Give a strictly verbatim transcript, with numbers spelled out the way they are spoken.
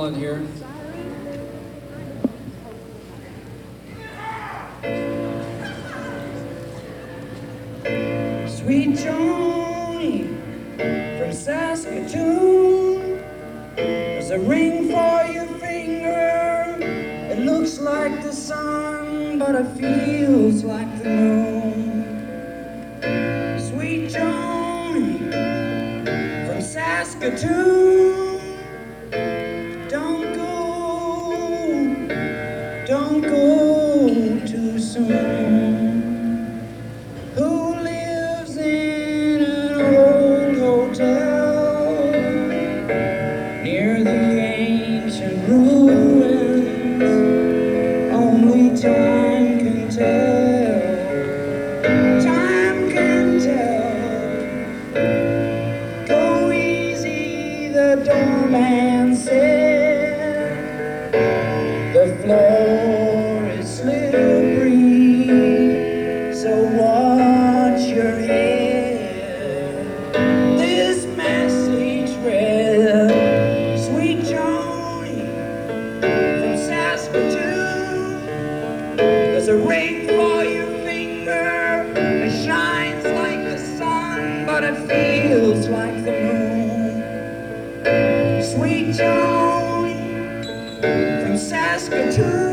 Holland here. Sweet Johnny from Saskatoon, there's a ring for your finger. It looks like the sun, but it feels like the moon. Sweet Johnny from Saskatoon, don't go, don't go too soon. Who lives in an old hotel near the ancient ruins? Only time can tell. Time can tell. Go easy, the doorman said. The floor is slippery, so watch your head. This message read, Sweet Johnny from Saskatoon, there's a ring for your finger. It shines like the sun, but it feels like the moon. Sweet Johnny from Saskatoon.